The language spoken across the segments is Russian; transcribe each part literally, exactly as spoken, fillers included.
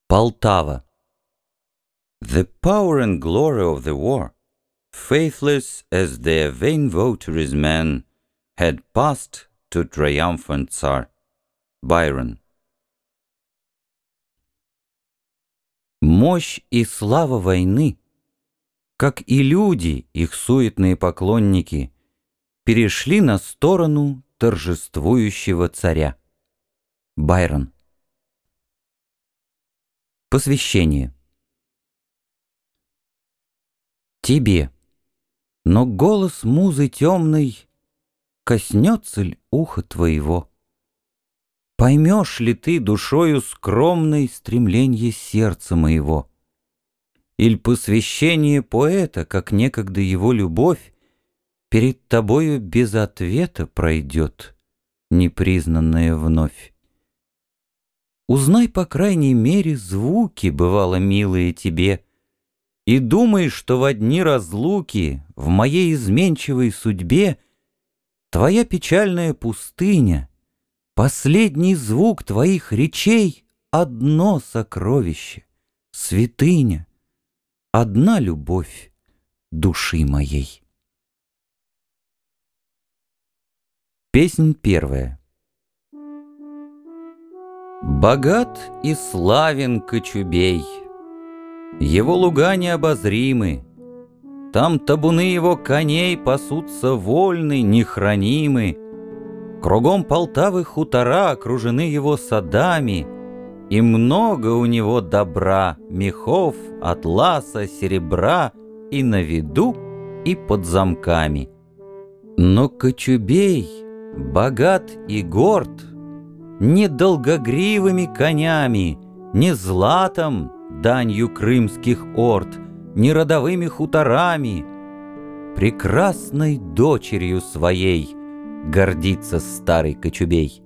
Полтава. The power and glory of the war, faithless as their vain votaries men, had passed to triumphant Tsar. Byron. Мощь и слава войны, как и люди, их суетные поклонники, перешли на сторону торжествующего царя. Байрон. Посвящение. Тебе, но голос музы темной коснется ль уха твоего? Поймешь ли ты душою скромной стремленье сердца моего? Иль посвящение поэта, как некогда его любовь, перед тобою без ответа пройдет, непризнанная вновь? Узнай, по крайней мере, звуки, бывало, милые тебе, и думай, что в дни разлуки в моей изменчивой судьбе твоя печальная пустыня, последний звук твоих речей — одно сокровище, святыня, одна любовь души моей. Песнь первая. Богат и славен Кочубей, его луга необозримы, там табуны его коней пасутся вольны, нехранимы. Кругом Полтавы хутора окружены его садами, и много у него добра, мехов, атласа, серебра, и на виду, и под замками. Но Кочубей, богат и горд, не долгогривыми конями, не златом, данью крымских орд, не родовыми хуторами, прекрасной дочерью своей гордится старый Кочубей.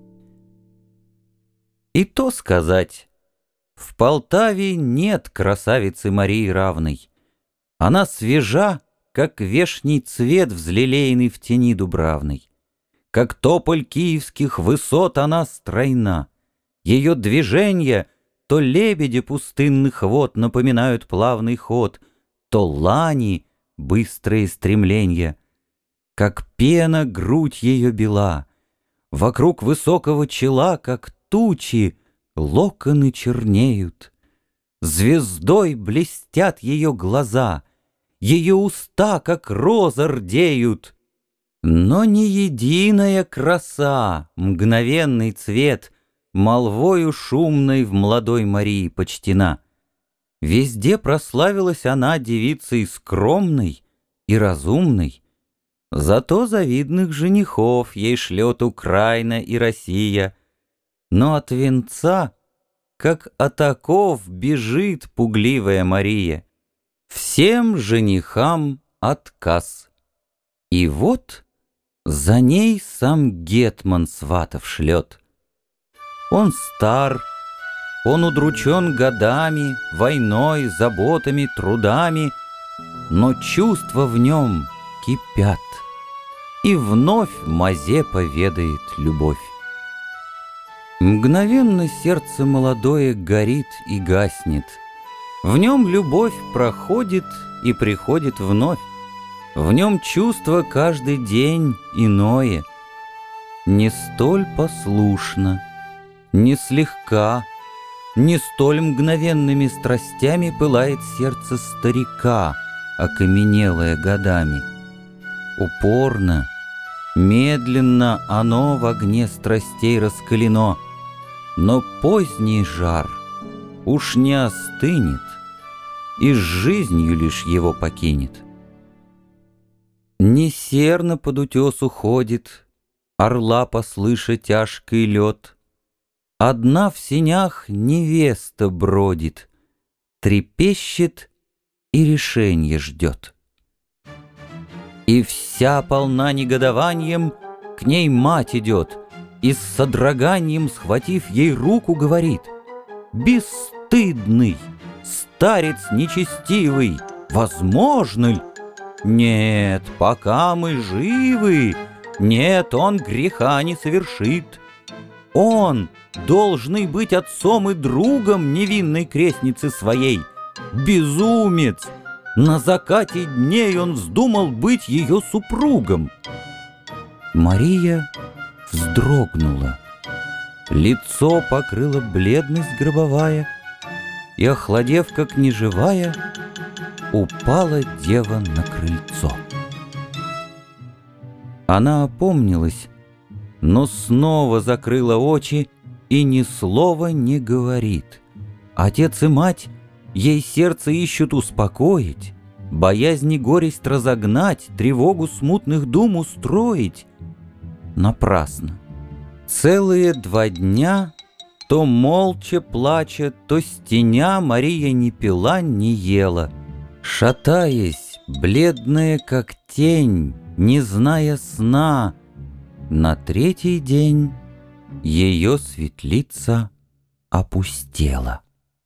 И то сказать, в Полтаве нет красавицы Марии равной. Она свежа, как вешний цвет, взлелеянный в тени дубравной. Как тополь киевских высот она стройна. Ее движения то лебеди пустынных вод напоминают плавный ход, то лани — быстрые стремления. Как пена грудь ее бела, вокруг высокого чела, как тучи, локоны чернеют. Звездой блестят ее глаза, ее уста, как роза, рдеют. Но ни единая краса, мгновенный цвет, молвою шумной в молодой Марии почтена. Везде прославилась она девицей скромной и разумной. Зато завидных женихов ей шлет Украина и Россия. Но от венца, как от оков, бежит пугливая Мария. Всем женихам отказ. И вот за ней сам гетман сватов шлет. Он стар, он удручен годами, войной, заботами, трудами, но чувства в нем кипят, и вновь Мазепа ведает любовь. Мгновенно сердце молодое горит и гаснет, в нем любовь проходит и приходит вновь, в нем чувство каждый день иное, не столь послушно, не слегка, не столь мгновенными страстями пылает сердце старика, окаменелое годами. Упорно, медленно оно в огне страстей раскалено, но поздний жар уж не остынет и с жизнью лишь его покинет. Не серно под утес уходит, орла послыша тяжкий лед. Одна в сенях невеста бродит, трепещет и решенье ждет. И вся полна негодованием к ней мать идет, и с содроганием, схватив ей руку, говорит: «Бесстыдный, старец нечестивый, возможно ль? Нет, пока мы живы, нет, он греха не совершит. Он, должный быть отцом и другом невинной крестницы своей. Безумец! На закате дней он вздумал быть ее супругом. Мария вздрогнула. Лицо покрыла бледность гробовая, и, охладев, как неживая, упала дева на крыльцо. Она опомнилась, но снова закрыла очи и ни слова не говорит. Отец и мать ей сердце ищут успокоить, боязни горесть разогнать, тревогу смутных дум устроить. Напрасно. Целые два дня, то молча плача, то стеня, Мария ни пила, ни ела. Шатаясь, бледная как тень, не зная сна, на третий день ее светлица опустела.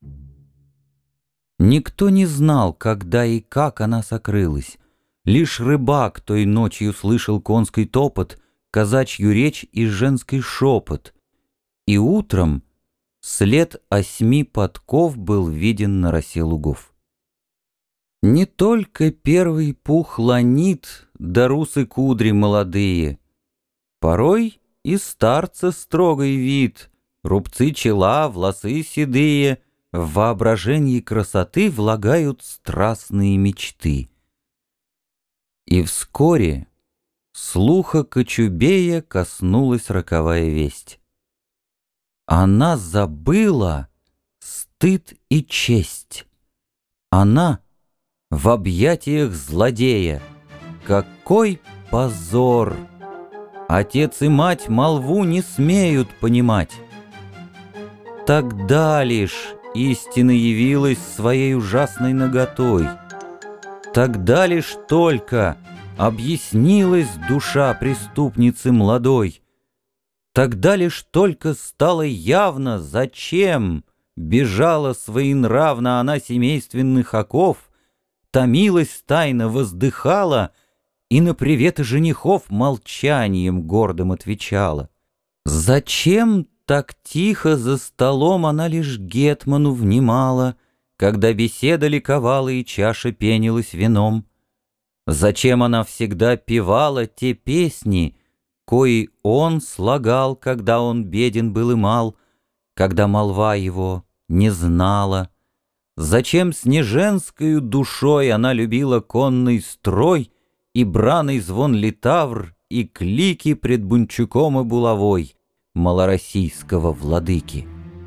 Никто не знал, когда и как она сокрылась. Лишь рыбак той ночью слышал конский топот, казачью речь и женский шепот. И утром след осьми подков был виден на росе лугов. Не только первый пух ланит, да русы кудри молодые. Порой и старца строгой вид, рубцы чела, волосы седые, в воображении красоты влагают страстные мечты. И вскоре слуха Кочубея коснулась роковая весть. Она забыла стыд и честь. Она в объятиях злодея. Какой позор! Отец и мать молву не смеют понимать. Тогда лишь истина явилась своей ужасной наготой. Тогда лишь только объяснилась душа преступницы молодой. Тогда лишь только стало явно, зачем бежала своенравно она семейственных оков, томилась тайно, воздыхала и на приветы женихов молчанием гордым отвечала. Зачем так тихо за столом она лишь гетману внимала, когда беседа ликовала и чаша пенилась вином? Зачем она всегда певала те песни, кои он слагал, когда он беден был и мал, когда молва его не знала? Зачем с неженскою душой она любила конный строй и браный звон литавр и клики пред Бунчуком и булавой малороссийского владыки?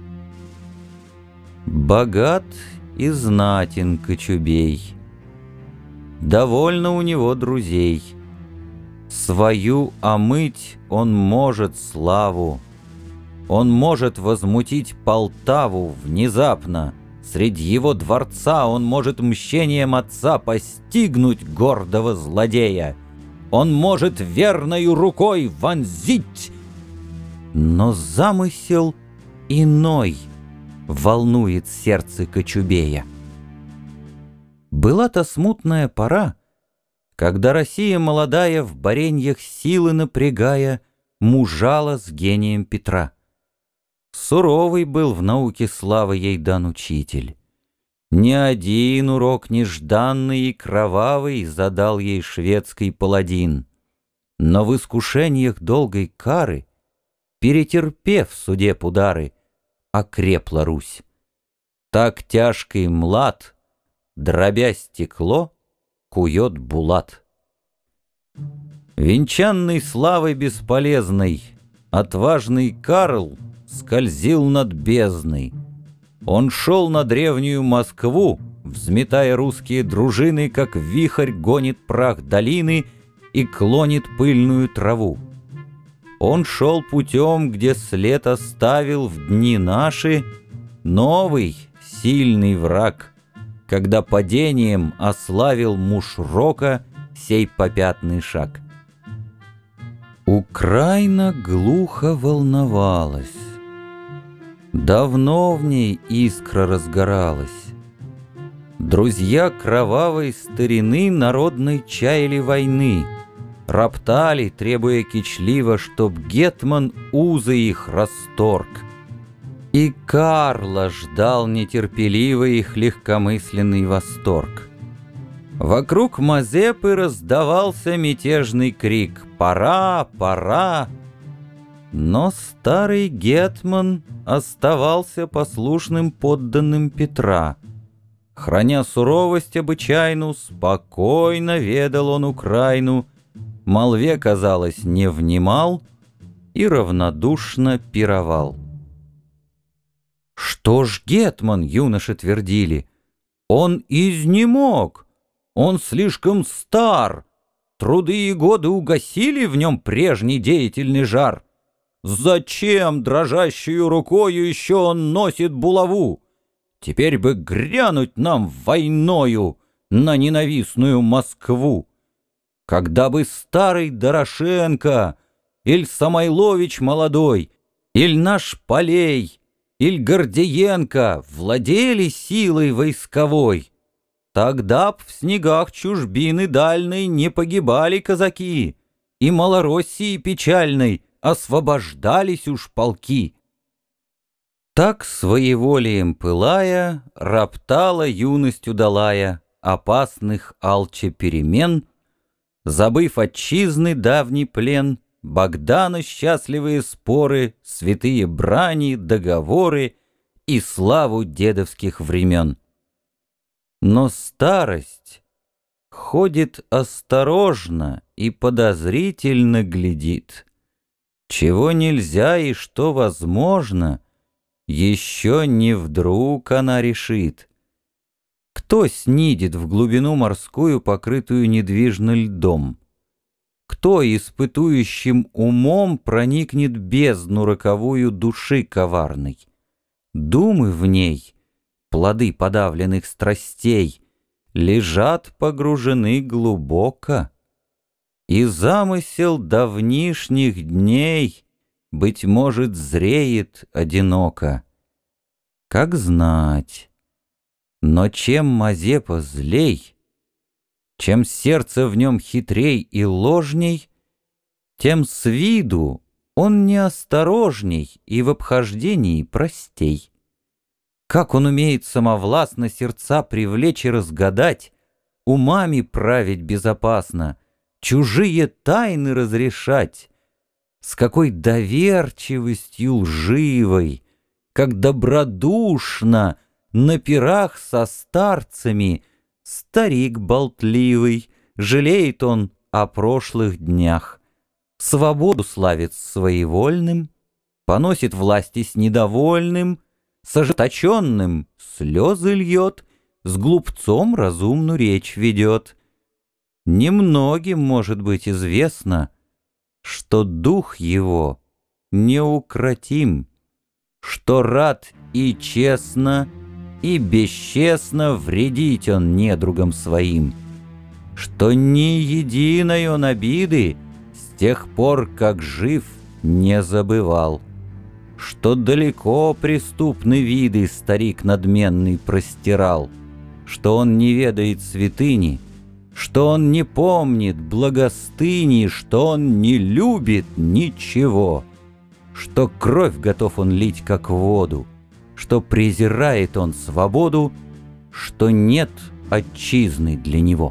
Богат и знатен Кочубей, довольно у него друзей. Свою омыть он может славу, он может возмутить Полтаву внезапно. Среди его дворца он может мщением отца постигнуть гордого злодея. Он может верною рукой вонзить. Но замысел иной волнует сердце Кочубея. Была-то смутная пора, когда Россия молодая, в бореньях силы напрягая, мужала с гением Петра. Суровый был в науке славы ей дан учитель. Ни один урок нежданный и кровавый задал ей шведский паладин. Но в искушениях долгой кары, перетерпев судеб удары, окрепла Русь. Так тяжкий млад, дробя стекло, кует булат. Венчанный славой бесполезной, отважный Карл скользил над бездной. Он шел на древнюю Москву, взметая русские дружины, как вихрь гонит прах долины и клонит пыльную траву. Он шел путем, где след оставил в дни наши новый сильный враг, когда падением ославил муж Рока сей попятный шаг. Украина глухо волновалась. Давно в ней искра разгоралась. Друзья кровавой старины народной чаяли войны, роптали, требуя кичливо, чтоб гетман узы их расторг, И Карла ждал нетерпеливый их легкомысленный восторг. Вокруг Мазепы раздавался мятежный крик «Пора! Пора!». Но старый гетман оставался послушным подданным Петра. Храня суровость обычайну, спокойно ведал он Украину, молве, казалось, не внимал и равнодушно пировал. «Что ж, гетман, — юноши твердили, — он изнемог, он слишком стар, труды и годы угасили в нем прежний деятельный жар. Зачем дрожащую рукою еще он носит булаву? Теперь бы грянуть нам войною на ненавистную Москву. Когда бы старый Дорошенко, иль Самойлович молодой, иль наш Полей, иль Гордиенко владели силой войсковой, тогда б в снегах чужбины дальней не погибали казаки, и Малороссии печальной освобождались уж полки». Так своеволием пылая, роптала юность удалая опасных алче перемен, забыв отчизны давний плен, Богдана счастливые споры, святые брани, договоры и славу дедовских времен. Но старость ходит осторожно и подозрительно глядит. Чего нельзя и что возможно, еще не вдруг она решит. Кто снидет в глубину морскую, покрытую недвижно льдом? Кто испытующим умом проникнет бездну роковую души коварной? Думы в ней, плоды подавленных страстей, лежат погружены глубоко, и замысел давнишних дней, быть может, зреет одиноко. Как знать, но чем Мазепа злей, чем сердце в нем хитрей и ложней, тем с виду он неосторожней и в обхождении простей. Как он умеет самовластно сердца привлечь и разгадать, умами править безопасно, чужие тайны разрешать, с какой доверчивостью лживой, как добродушно на пирах со старцами старик болтливый, жалеет он о прошлых днях, свободу славит своевольным, поносит власти с недовольным, с ожесточенным слезы льет, с глупцом разумную речь ведет. Немногим может быть известно, что дух его неукротим, что рад и честно, и бесчестно вредить он недругам своим, что ни единой он обиды с тех пор, как жив, не забывал, что далеко преступны виды старик надменный простирал, что он не ведает святыни, что он не помнит благостыни, что он не любит ничего, что кровь готов он лить, как воду, что презирает он свободу, что нет отчизны для него.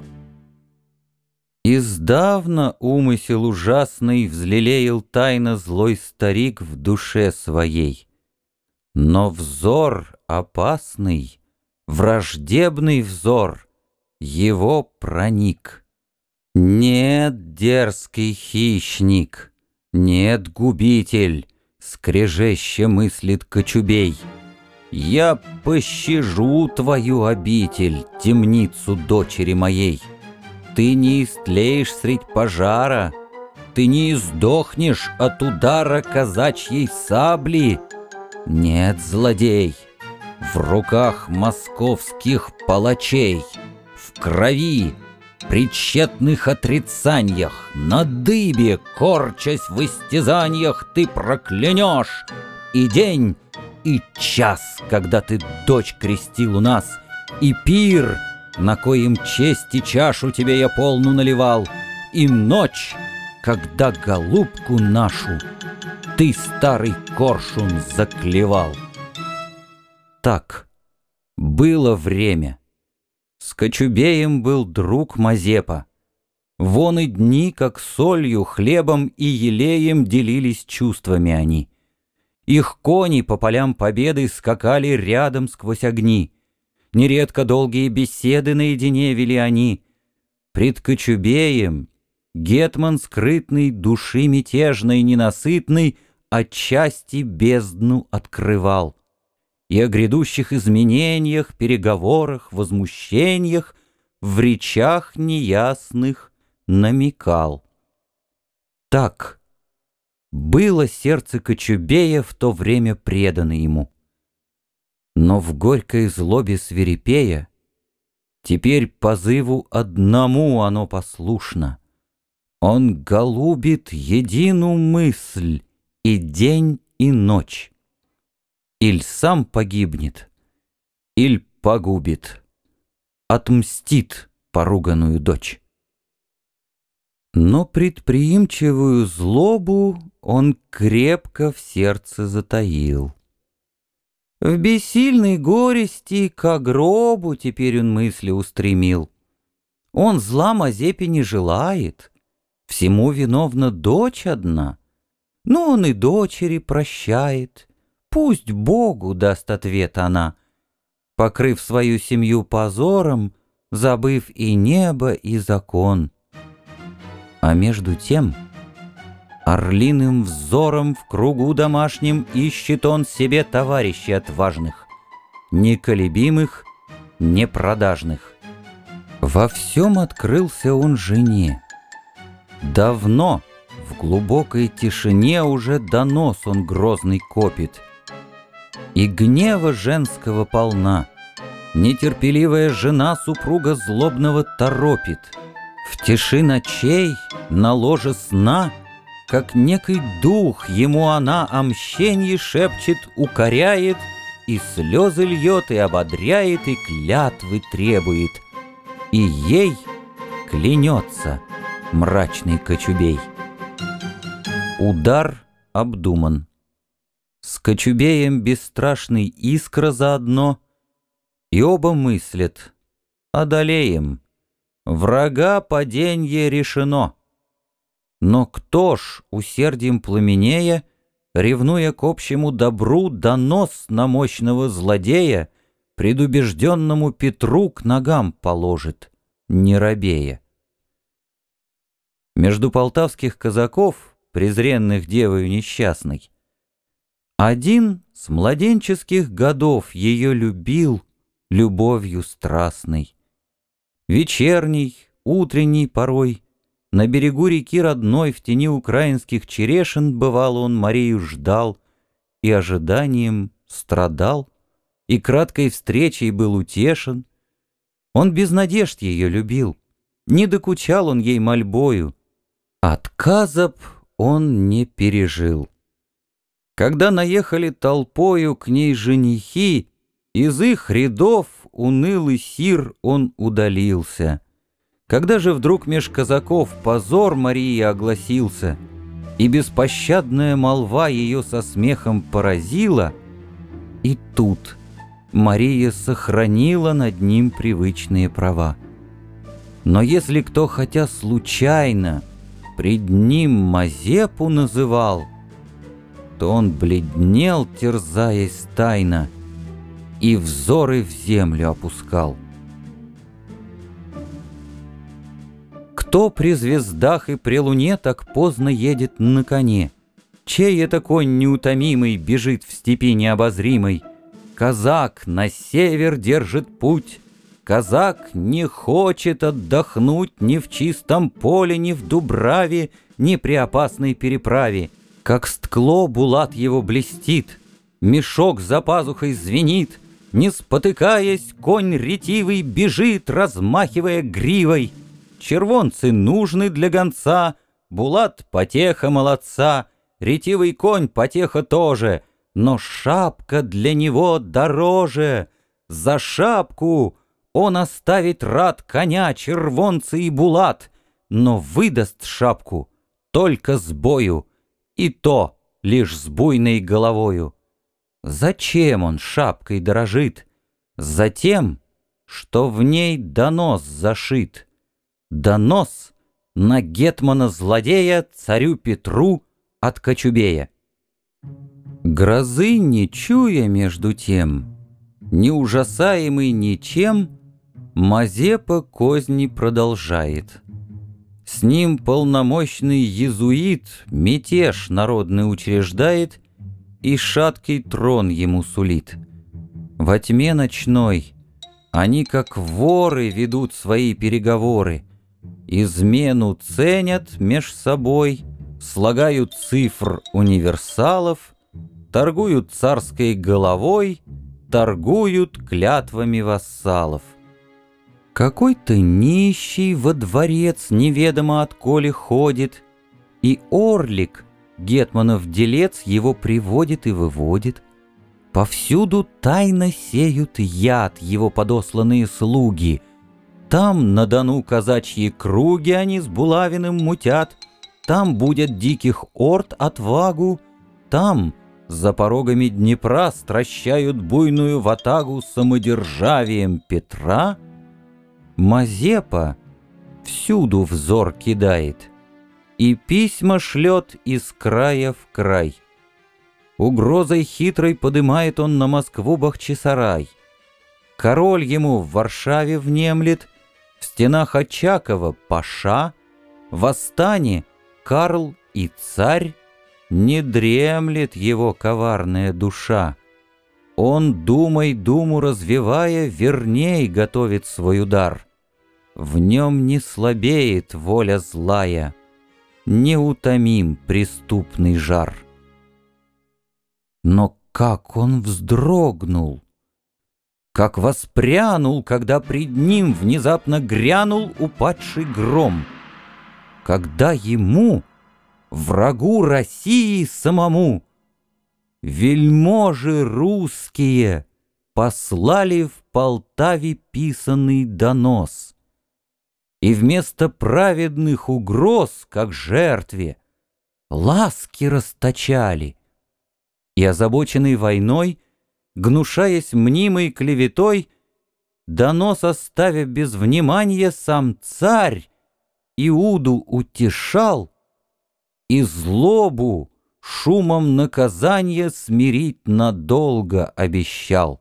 Издавна умысел ужасный взлелеял тайно злой старик в душе своей, но взор опасный, враждебный взор его проник. Нет, дерзкий хищник, нет, губитель, скрежеще мыслит кочубей. Я пощажу твою обитель, темницу дочери моей. Ты не истлеешь средь пожара, ты не издохнешь от удара казачьей сабли. Нет, злодей, в руках московских палачей, в крови, при тщетных отрицаниях, на дыбе, корчась в истязаниях, ты проклянешь и день, и час, когда ты дочь крестил у нас, и пир, на коем чести чашу тебе я полну наливал, и ночь, когда голубку нашу ты, старый коршун, заклевал. Так, было время. С Кочубеем был друг Мазепа. Вон и дни, как солью, хлебом и елеем делились чувствами они. Их кони по полям победы скакали рядом сквозь огни. Нередко долгие беседы наедине вели они. Пред Кочубеем гетман скрытный, души мятежной, ненасытный, отчасти бездну открывал. И о грядущих изменениях, переговорах, возмущениях в речах неясных намекал. Так было сердце Кочубея в то время предано ему. Но в горькой злобе свирепея теперь позыву одному оно послушно. Он голубит едину мысль и день, и ночь. Иль сам погибнет, иль погубит, отмстит поруганную дочь. Но предприимчивую злобу он крепко в сердце затаил. В бессильной горести ко гробу теперь он мысли устремил. Он зла Мазепе не желает, всему виновна дочь одна. Но он и дочери прощает, пусть Богу даст ответ она, покрыв свою семью позором, забыв и небо, и закон. А между тем орлиным взором в кругу домашнем ищет он себе товарищей отважных, неколебимых, непродажных. Во всем открылся он жене. Давно в глубокой тишине уже донос он грозный копит. И гнева женского полна, нетерпеливая жена супруга злобного торопит. В тиши ночей, на ложе сна, как некий дух ему она о мщенье шепчет, укоряет, и слезы льет, и ободряет, и клятвы требует. И ей клянется мрачный Кочубей. Удар обдуман. С Кочубеем бесстрашный Искра заодно, и оба мыслят: одолеем, врага паденье решено. Но кто ж, усердием пламенея, ревнуя к общему добру, донос на мощного злодея предубежденному Петру к ногам положит, не робея? Между полтавских казаков, презренных девою несчастной, один с младенческих годов ее любил любовью страстной. Вечерний, утренний порой на берегу реки родной в тени украинских черешин бывало он Марию ждал и ожиданием страдал, и краткой встречей был утешен. Он без надежд ее любил, не докучал он ей мольбою, отказа б он не пережил. Когда наехали толпою к ней женихи, из их рядов унылый сир он удалился. Когда же вдруг меж казаков позор Марии огласился, и беспощадная молва ее со смехом поразила, и тут Мария сохранила над ним привычные права. Но если кто хотя случайно пред ним Мазепу называл, то он бледнел, терзаясь тайно, и взоры в землю опускал. Кто при звездах и при луне так поздно едет на коне? Чей это конь неутомимый бежит в степи необозримой? Казак на север держит путь. Казак не хочет отдохнуть ни в чистом поле, ни в дубраве, ни при опасной переправе. Как сткло булат его блестит, мешок за пазухой звенит, не спотыкаясь, конь ретивый бежит, размахивая гривой. Червонцы нужны для гонца, булат — потеха молодца, ретивый конь — потеха тоже, но шапка для него дороже. За шапку он оставит рад коня, червонцы и булат, но выдаст шапку только с бою, и то лишь с буйной головою. Зачем он шапкой дорожит? Затем, что в ней донос зашит. Донос на гетмана-злодея царю Петру от Кочубея. Грозы не чуя между тем, не ужасаемый ничем, Мазепа козни продолжает. С ним полномочный езуит мятеж народный учреждает и шаткий трон ему сулит. Во тьме ночной они, как воры, ведут свои переговоры, измену ценят меж собой, слагают цифр универсалов, торгуют царской головой, торгуют клятвами вассалов. Какой-то нищий во дворец неведомо отколе ходит, и Орлик, гетманов делец, его приводит и выводит. Повсюду тайно сеют яд его подосланные слуги. Там на Дону казачьи круги они с булавиным мутят, там будет диких орд отвагу, там за порогами Днепра стращают буйную ватагу самодержавием Петра. Мазепа всюду взор кидает и письма шлет из края в край. Угрозой хитрой подымает он на Москву Бахчисарай. Король ему в Варшаве внемлет, в стенах Очакова паша, в Астане Карл и царь, не дремлет его коварная душа. Он, думай, думу развивая, верней готовит свой удар. В нем не слабеет воля злая, неутомим преступный жар. Но как он вздрогнул, как воспрянул, когда пред ним внезапно грянул упадший гром, когда ему, врагу России самому, вельможи русские послали в Полтаве писанный донос, и вместо праведных угроз, как жертве, ласки расточали, и, озабоченный войной, гнушаясь мнимой клеветой, донос оставя без внимания, сам царь Иуду утешал и злобу шумом наказания смирить надолго обещал.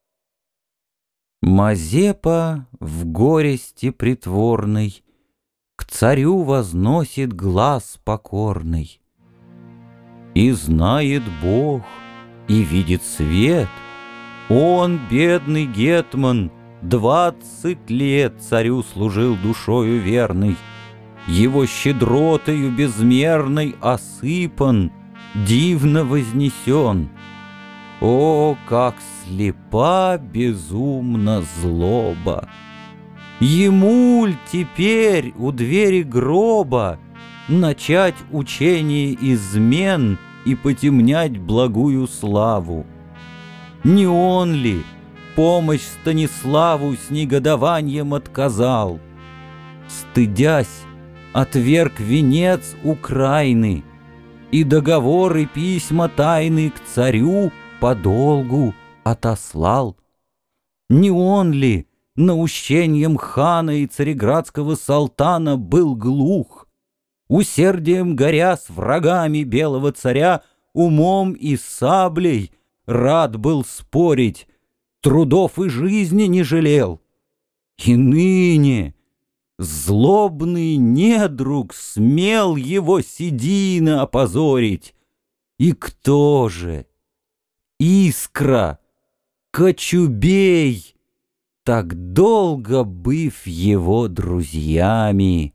Мазепа в горести притворной к царю возносит глаз покорный. И знает Бог, и видит свет, он, бедный гетман, двадцать лет царю служил душою верной, его щедротою безмерной осыпан, дивно вознесен. О, как слепа безумна злоба! Ему ль теперь у двери гроба начать учение измен и потемнять благую славу? Не он ли помощь Станиславу с негодованием отказал? Стыдясь, отверг венец Украины и договоры письма тайны к царю подолгу отослал. Не он ли наущением хана и цареградского салтана был глух, усердием горя с врагами белого царя, умом и саблей рад был спорить, трудов и жизни не жалел? И ныне злобный недруг смел его седина опозорить. И кто же? Искра, Кочубей, так долго быв его друзьями.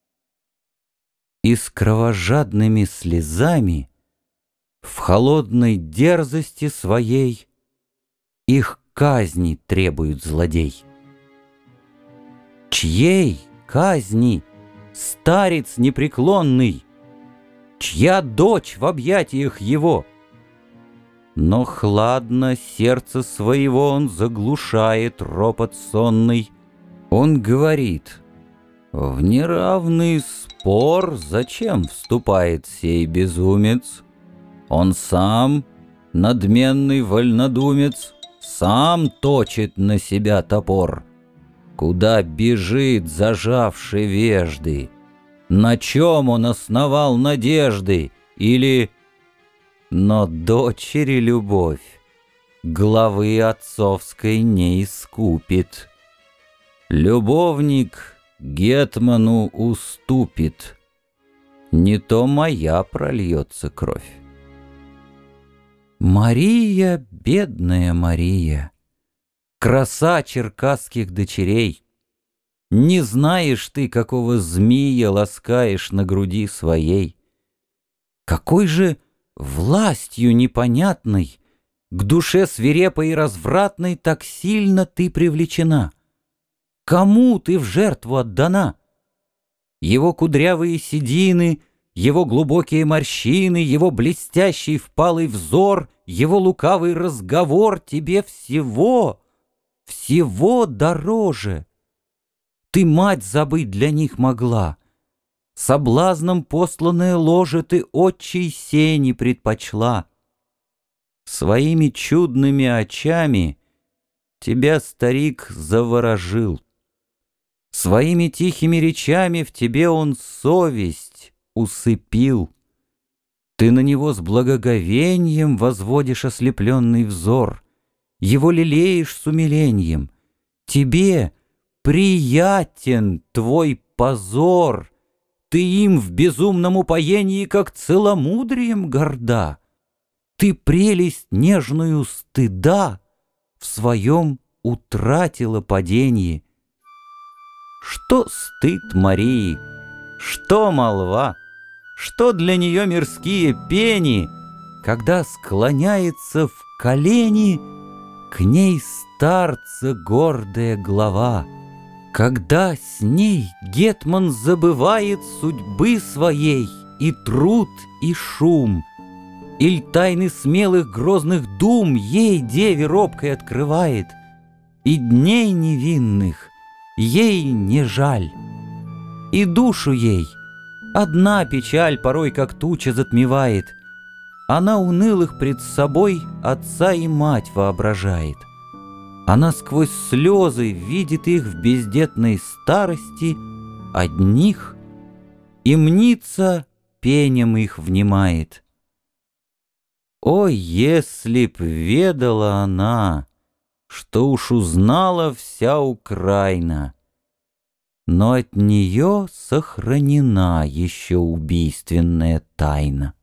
И с кровожадными слезами в холодной дерзости своей их казни требует злодей. Чьей казни, старец непреклонный? Чья дочь в объятиях его? Но хладно сердце своего он заглушает ропот сонный. Он говорит: в неравный спор зачем вступает сей безумец? Он сам Надменный вольнодумец сам точит на себя топор. Куда бежит, зажавший вежды? На чем он основал надежды? Или... Но дочери любовь главы отцовской не искупит. Любовник гетману уступит. Не то моя прольется кровь. Мария, бедная Мария, краса черкасских дочерей, не знаешь ты, какого змея ласкаешь на груди своей. Какой же властью непонятной к душе свирепой и развратной так сильно ты привлечена? Кому ты в жертву отдана? Его кудрявые седины, его глубокие морщины, его блестящий впалый взор, его лукавый разговор тебе всего, всего дороже. Ты мать забыть для них могла. Соблазном посланное ложе ты отчей сени предпочла. Своими чудными очами тебя старик заворожил. Своими тихими речами в тебе он совесть усыпил. Ты на него с благоговением возводишь ослепленный взор, его лелеешь с умилением. Тебе приятен твой позор, ты им в безумном упоении, как целомудрием горда. Ты прелесть нежную стыда в своем утратила паденье. Что стыд Марии, что молва, что для нее мирские пени, когда склоняется в колени к ней старца гордая глава, когда с ней гетман забывает судьбы своей и труд, и шум, иль тайны смелых грозных дум ей, деве робкой, открывает, и дней невинных ей не жаль, и душу ей одна печаль порой как туча затмевает. Она унылых пред собой отца и мать воображает. Она сквозь слезы видит их в бездетной старости одних, и мнится пенем их внимает. О, если б ведала она, что уж узнала вся Украина, но от нее сохранена еще убийственная тайна.